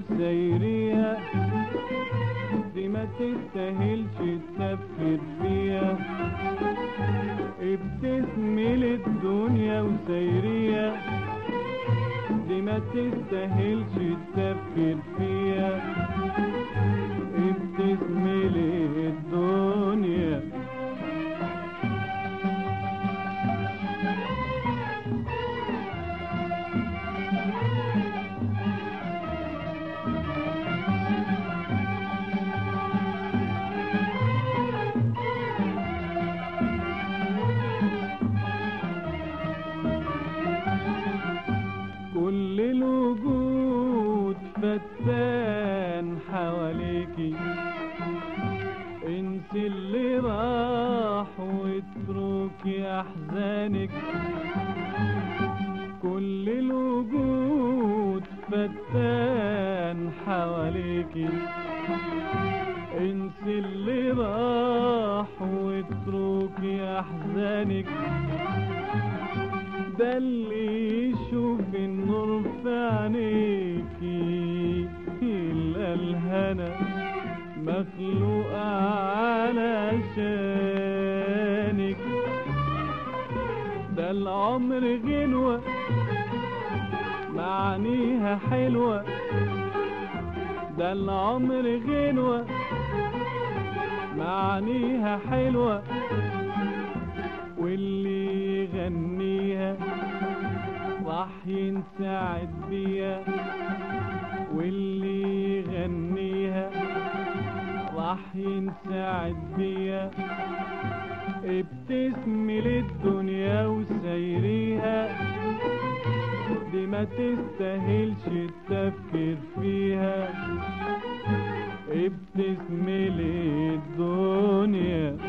وسايريها، دي ما تستاهلش تفكر فيها. ابتسمي للدنيا وسايريها، دي ما تستاهلش تفكر فيها. ابتسمي للدنيا. كل الوجود فتان حواليكي، انسي اللي راح واتركي احزانك. كل الوجود فتان حواليكي، انسي اللي راح واتركي احزانك. ده اللي يشوف النور في عينيكي يلقى الهنا مخلوق علشانك. ده العمر غنوة معانيها حلوة، ده العمر غنوة معانيها حلوة، واللي يغنيها راح ينسعد بيها. واللي يغنيها راح ينسعد بيها. ابتسمي للدنيا وسايريها، دي ما تستاهلش التفكير فيها. ابتسمي للدنيا.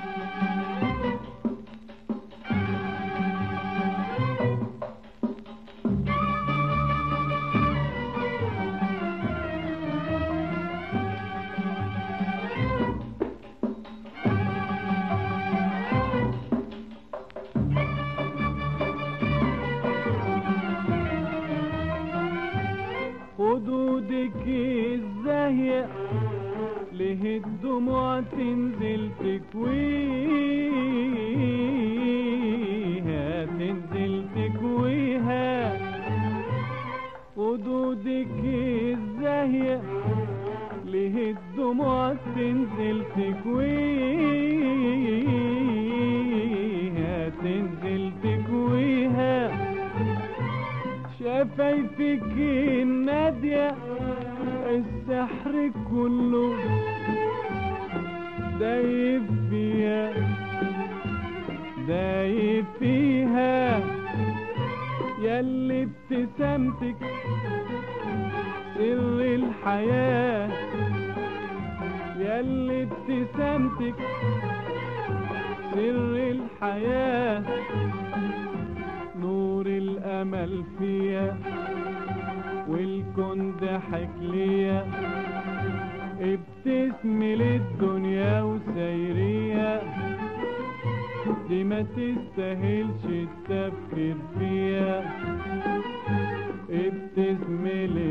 خدودك الزاهية ليه الدموع تنزل تكويها، تنزل تكويها. خدودك الزاهية ليه الدموع تنزل تكويها، تنزل تكويها. شفايفك النادية السحر كله دايب فيها، دايب فيها. ياللي ابتسامتك سر الحياة، ياللي ابتسامتك سر الحياة. نور الأمل فيها والكون ضحك ليا. ابتسمي للدنيا وسايريها، دي ما تستاهلش التفكير فيها. ابتسمي